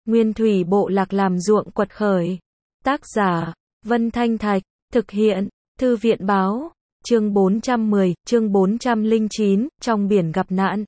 Nguyên thủy bộ lạc làm ruộng quật khởi. Tác giả, Vân Thanh Thạch, thực hiện, Thư viện báo, chương 410, chương 409, trong biển gặp nạn.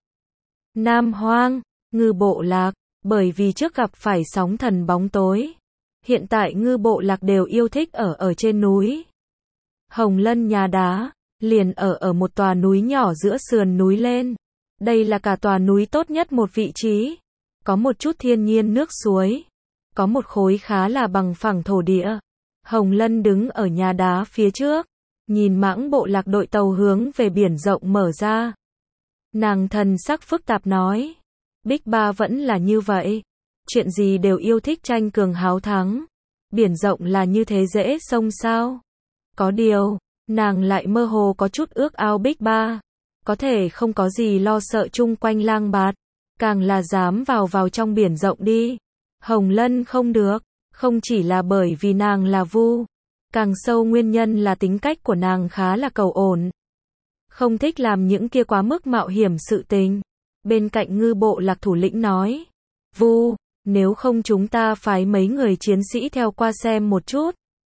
Nam Hoang, ngư bộ lạc, bởi vì trước gặp phải sóng thần bóng tối. Hiện tại ngư bộ lạc đều yêu thích ở trên núi. Hồng Lân nhà đá, liền ở một tòa núi nhỏ giữa sườn núi lên. Đây là cả tòa núi tốt nhất một vị trí. Có một chút thiên nhiên nước suối. Có một khối khá là bằng phẳng thổ địa. Hồng Lân đứng ở nhà đá phía trước. Nhìn mãng bộ lạc đội tàu hướng về biển rộng mở ra. Nàng thần sắc phức tạp nói. Bích Ba vẫn là như vậy. Chuyện gì đều yêu thích tranh cường háo thắng. Biển rộng là như thế dễ xông sao? Có điều, nàng lại mơ hồ có chút ước ao Bích Ba. Có thể không có gì lo sợ chung quanh lang bạt. Càng là dám vào trong biển rộng đi. Hồng Lân không được. Không chỉ là bởi vì nàng là vu. Càng sâu nguyên nhân là tính cách của nàng khá là cầu ổn. Không thích làm những kia quá mức mạo hiểm sự tình. Bên cạnh ngư bộ lạc thủ lĩnh nói. Vu, nếu không chúng ta phái mấy người chiến sĩ theo qua xem một chút.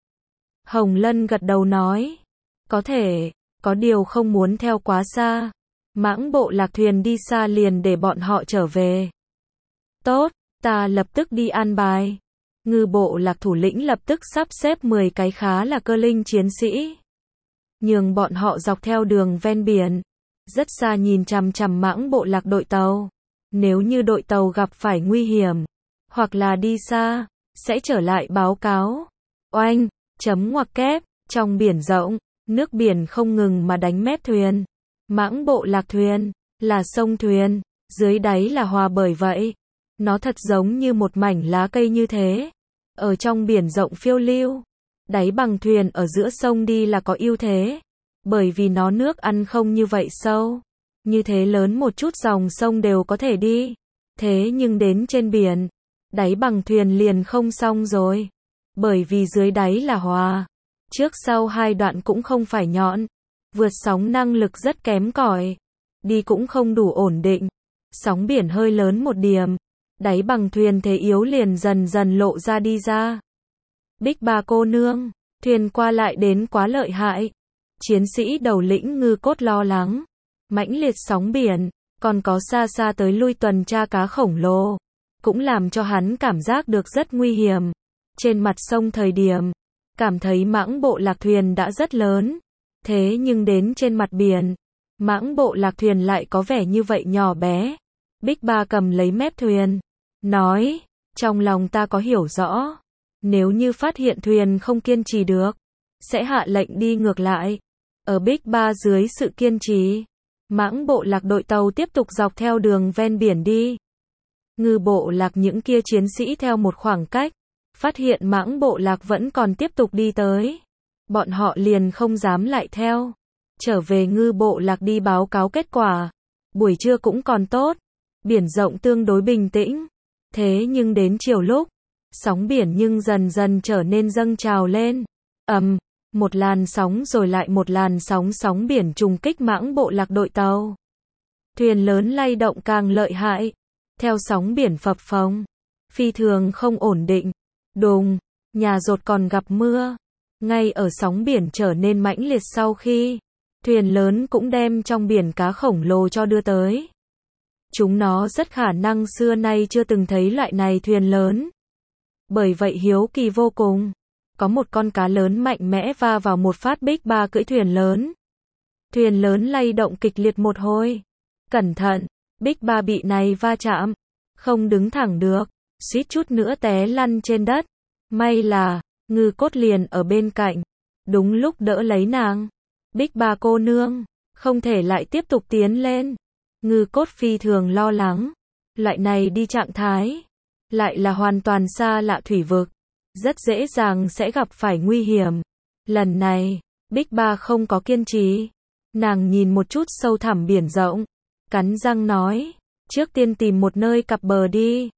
Hồng Lân gật đầu nói. Có thể, có điều không muốn theo quá xa. Mãng bộ lạc thuyền đi xa liền để bọn họ trở về. Tốt, ta lập tức đi an bài. Ngư bộ lạc thủ lĩnh lập tức sắp xếp 10 cái khá là cơ linh chiến sĩ. Nhường bọn họ dọc theo đường ven biển. Rất xa nhìn chằm chằm mãng bộ lạc đội tàu. Nếu như đội tàu gặp phải nguy hiểm, hoặc là đi xa, sẽ trở lại báo cáo. Oanh, chấm ngoặc kép, trong biển rộng, nước biển không ngừng mà đánh mép thuyền. Mãng bộ lạc thuyền, là sông thuyền, dưới đáy là hòa bởi vậy. Nó thật giống như một mảnh lá cây như thế. Ở trong biển rộng phiêu lưu. Đáy bằng thuyền ở giữa sông đi là có ưu thế. Bởi vì nó nước ăn không như vậy sâu. Như thế lớn một chút dòng sông đều có thể đi. Thế nhưng đến trên biển, đáy bằng thuyền liền không xong rồi. Bởi vì dưới đáy là hòa. Trước sau hai đoạn cũng không phải nhọn. Vượt sóng năng lực rất kém cỏi. Đi cũng không đủ ổn định. Sóng biển hơi lớn một điểm. Đáy bằng thuyền thế yếu liền dần dần lộ ra đi ra. Bích Ba cô nương, thuyền qua lại đến quá lợi hại. Chiến sĩ đầu lĩnh Ngư Cốt lo lắng. Mãnh liệt sóng biển, còn có xa xa tới lui tuần tra cá khổng lồ. Cũng làm cho hắn cảm giác được rất nguy hiểm. Trên mặt sông thời điểm, cảm thấy mãng bộ lạc thuyền đã rất lớn. Thế nhưng đến trên mặt biển, mãng bộ lạc thuyền lại có vẻ như vậy nhỏ bé. Bích Ba cầm lấy mép thuyền, nói, trong lòng ta có hiểu rõ. Nếu như phát hiện thuyền không kiên trì được, sẽ hạ lệnh đi ngược lại. Ở Bích Ba dưới sự kiên trì, mãng bộ lạc đội tàu tiếp tục dọc theo đường ven biển đi. Ngư bộ lạc những kia chiến sĩ theo một khoảng cách, phát hiện mãng bộ lạc vẫn còn tiếp tục đi tới. Bọn họ liền không dám lại theo. Trở về ngư bộ lạc đi báo cáo kết quả. Buổi trưa cũng còn tốt. Biển rộng tương đối bình tĩnh. Thế nhưng đến chiều lúc, sóng biển nhưng dần dần trở nên dâng trào lên. Một làn sóng rồi lại một làn sóng biển trùng kích mãng bộ lạc đội tàu. Thuyền lớn lay động càng lợi hại. Theo sóng biển phập phồng. Phi thường không ổn định. Đùng, nhà dột còn gặp mưa. Ngay ở sóng biển trở nên mãnh liệt sau khi, thuyền lớn cũng đem trong biển cá khổng lồ cho đưa tới. Chúng nó rất khả năng xưa nay chưa từng thấy loại này thuyền lớn. Bởi vậy hiếu kỳ vô cùng. Có một con cá lớn mạnh mẽ va vào một phát Bích Ba cưỡi thuyền lớn. Thuyền lớn lay động kịch liệt một hồi. Cẩn thận, Bích Ba bị này va chạm. Không đứng thẳng được, suýt chút nữa té lăn trên đất. May là, Ngư Cốt liền ở bên cạnh. Đúng lúc đỡ lấy nàng. Bích Ba cô nương, không thể lại tiếp tục tiến lên. Ngư Cốt phi thường lo lắng. Loại này đi trạng thái. Lại là hoàn toàn xa lạ thủy vực. Rất dễ dàng sẽ gặp phải nguy hiểm. Lần này, Bích Ba không có kiên trì. Nàng nhìn một chút sâu thẳm biển rộng. Cắn răng nói. Trước tiên tìm một nơi cặp bờ đi.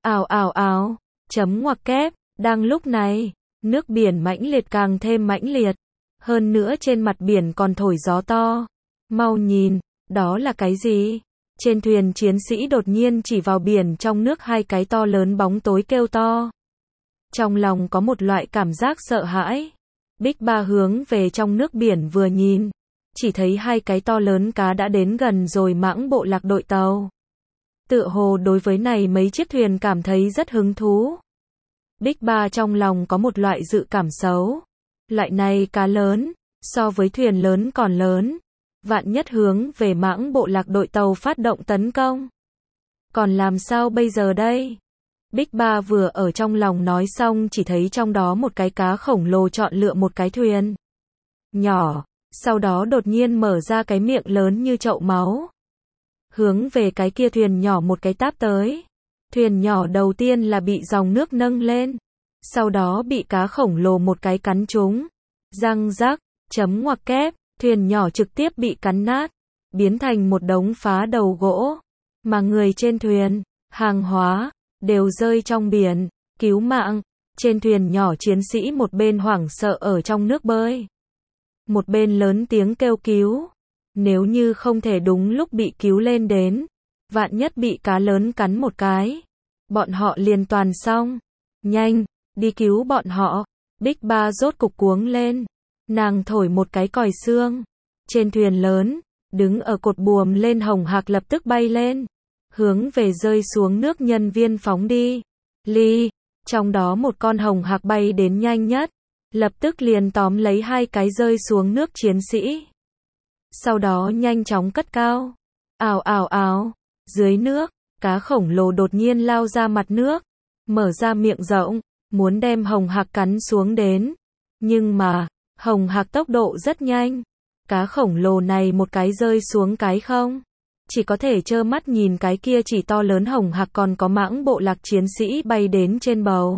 Ào. Chấm ngoặc kép. Đang lúc này, nước biển mãnh liệt càng thêm mãnh liệt. Hơn nữa trên mặt biển còn thổi gió to. Mau nhìn, đó là cái gì? Trên thuyền chiến sĩ đột nhiên chỉ vào biển trong nước hai cái to lớn bóng tối kêu to. Trong lòng có một loại cảm giác sợ hãi. Big Ba hướng về trong nước biển vừa nhìn, chỉ thấy hai cái to lớn cá đã đến gần rồi mãng bộ lạc đội tàu. Tựa hồ đối với này mấy chiếc thuyền cảm thấy rất hứng thú. Big Ba trong lòng có một loại dự cảm xấu. Loại này cá lớn, so với thuyền lớn còn lớn. Vạn nhất hướng về mãng bộ lạc đội tàu phát động tấn công. Còn làm sao bây giờ đây? Big Ba vừa ở trong lòng nói xong chỉ thấy trong đó một cái cá khổng lồ chọn lựa một cái thuyền nhỏ, sau đó đột nhiên mở ra cái miệng lớn như chậu máu. Hướng về cái kia thuyền nhỏ một cái táp tới. Thuyền nhỏ đầu tiên là bị dòng nước nâng lên, sau đó bị cá khổng lồ một cái cắn trúng. Răng rắc, chấm ngoặc kép, thuyền nhỏ trực tiếp bị cắn nát, biến thành một đống phá đầu gỗ. Mà người trên thuyền, hàng hóa, đều rơi trong biển, cứu mạng. Trên thuyền nhỏ chiến sĩ một bên hoảng sợ ở trong nước bơi, một bên lớn tiếng kêu cứu. Nếu như không thể đúng lúc bị cứu lên đến, vạn nhất bị cá lớn cắn một cái, bọn họ liền toàn xong. Nhanh, đi cứu bọn họ. Big Ba rốt cục cuống lên. Nàng thổi một cái còi xương. Trên thuyền lớn, đứng ở cột buồm lên hồng hạc lập tức bay lên, hướng về rơi xuống nước nhân viên phóng đi. Trong đó một con hồng hạc bay đến nhanh nhất, lập tức liền tóm lấy hai cái rơi xuống nước chiến sĩ. Sau đó nhanh chóng cất cao. Ào ào ào, dưới nước, cá khổng lồ đột nhiên lao ra mặt nước, mở ra miệng rộng, muốn đem hồng hạc cắn xuống đến. Nhưng mà, hồng hạc tốc độ rất nhanh. Cá khổng lồ này một cái rơi xuống cái không. Chỉ có thể trơ mắt nhìn cái kia chỉ to lớn hồng hạc còn có mãng bộ lạc chiến sĩ bay đến trên bầu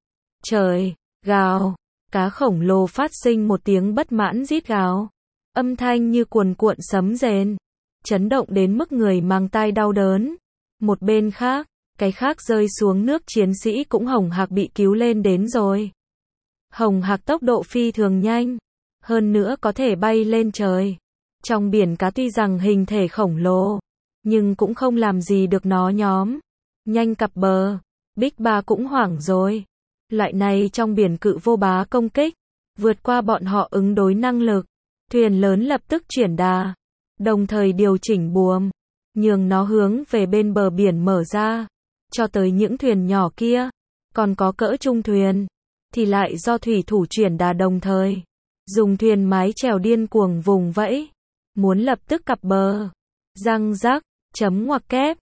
trời, gào. Cá khổng lồ phát sinh một tiếng bất mãn rít gào. Âm thanh như cuồn cuộn sấm rền, chấn động đến mức người mang tai đau đớn. Một bên khác, cái khác rơi xuống nước chiến sĩ cũng hồng hạc bị cứu lên đến rồi. Hồng hạc tốc độ phi thường nhanh, hơn nữa có thể bay lên trời. Trong biển cá tuy rằng hình thể khổng lồ, nhưng cũng không làm gì được nó nhóm. Nhanh cặp bờ, Big Ba cũng hoảng rồi. Loại này trong biển cự vô bá công kích, vượt qua bọn họ ứng đối năng lực. Thuyền lớn lập tức chuyển đà, đồng thời điều chỉnh buồm, nhường nó hướng về bên bờ biển mở ra. Cho tới những thuyền nhỏ kia, còn có cỡ trung thuyền, thì lại do thủy thủ chuyển đà đồng thời. Dùng thuyền mái chèo điên cuồng vùng vẫy, muốn lập tức cặp bờ. Răng rắc, chấm ngoặc kép,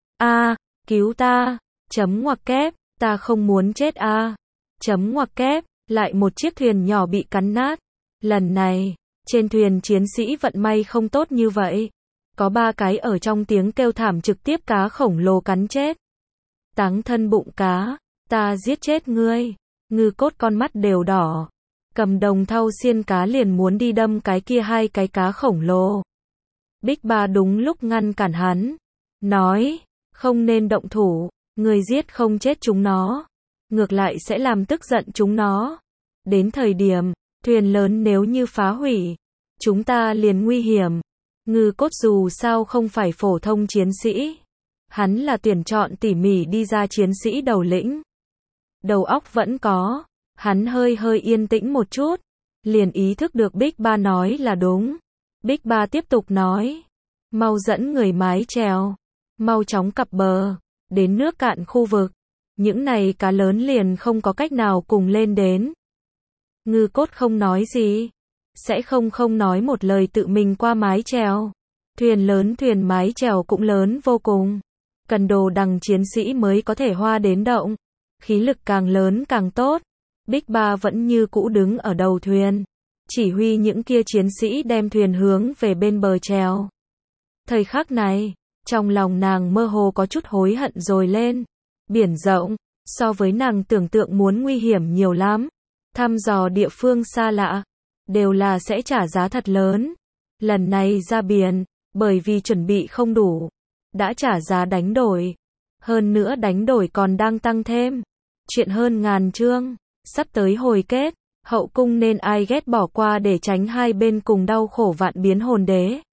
cứu ta, chấm ngoặc kép, ta không muốn chết chấm ngoặc kép, lại một chiếc thuyền nhỏ bị cắn nát. Lần này, trên thuyền chiến sĩ vận may không tốt như vậy. Có 3 cái ở trong tiếng kêu thảm trực tiếp cá khổng lồ cắn chết. Táng thân bụng cá, ta giết chết ngươi. Ngư cốt con mắt đều đỏ, cầm đồng thau xiên cá liền muốn đi đâm cái kia hai cái cá khổng lồ. Big Ba đúng lúc ngăn cản hắn, nói, không nên động thủ, người giết không chết chúng nó, ngược lại sẽ làm tức giận chúng nó. Đến thời điểm, thuyền lớn nếu như phá hủy, chúng ta liền nguy hiểm. Ngư cốt dù sao không phải phổ thông chiến sĩ, hắn là tuyển chọn tỉ mỉ đi ra chiến sĩ đầu lĩnh. Đầu óc vẫn có, hắn hơi yên tĩnh một chút, liền ý thức được Big Ba nói là đúng. Big Ba tiếp tục nói, mau dẫn người mái chèo, mau chóng cặp bờ, đến nước cạn khu vực. Những này cá lớn liền không có cách nào cùng lên đến. Ngư cốt không nói gì, sẽ không nói một lời tự mình qua mái chèo. Thuyền lớn thuyền mái chèo cũng lớn vô cùng, cần đồ đằng chiến sĩ mới có thể hoa đến động. Khí lực càng lớn càng tốt. Big Ba vẫn như cũ đứng ở đầu thuyền, chỉ huy những kia chiến sĩ đem thuyền hướng về bên bờ chèo. Thời khắc này, trong lòng nàng mơ hồ có chút hối hận rồi lên. Biển rộng, so với nàng tưởng tượng muốn nguy hiểm nhiều lắm. Thăm dò địa phương xa lạ, đều là sẽ trả giá thật lớn. Lần này ra biển, bởi vì chuẩn bị không đủ, đã trả giá đánh đổi. Hơn nữa đánh đổi còn đang tăng thêm. Chuyện hơn ngàn chương, sắp tới hồi kết, hậu cung nên ai ghét bỏ qua để tránh hai bên cùng đau khổ vạn biến hồn đế.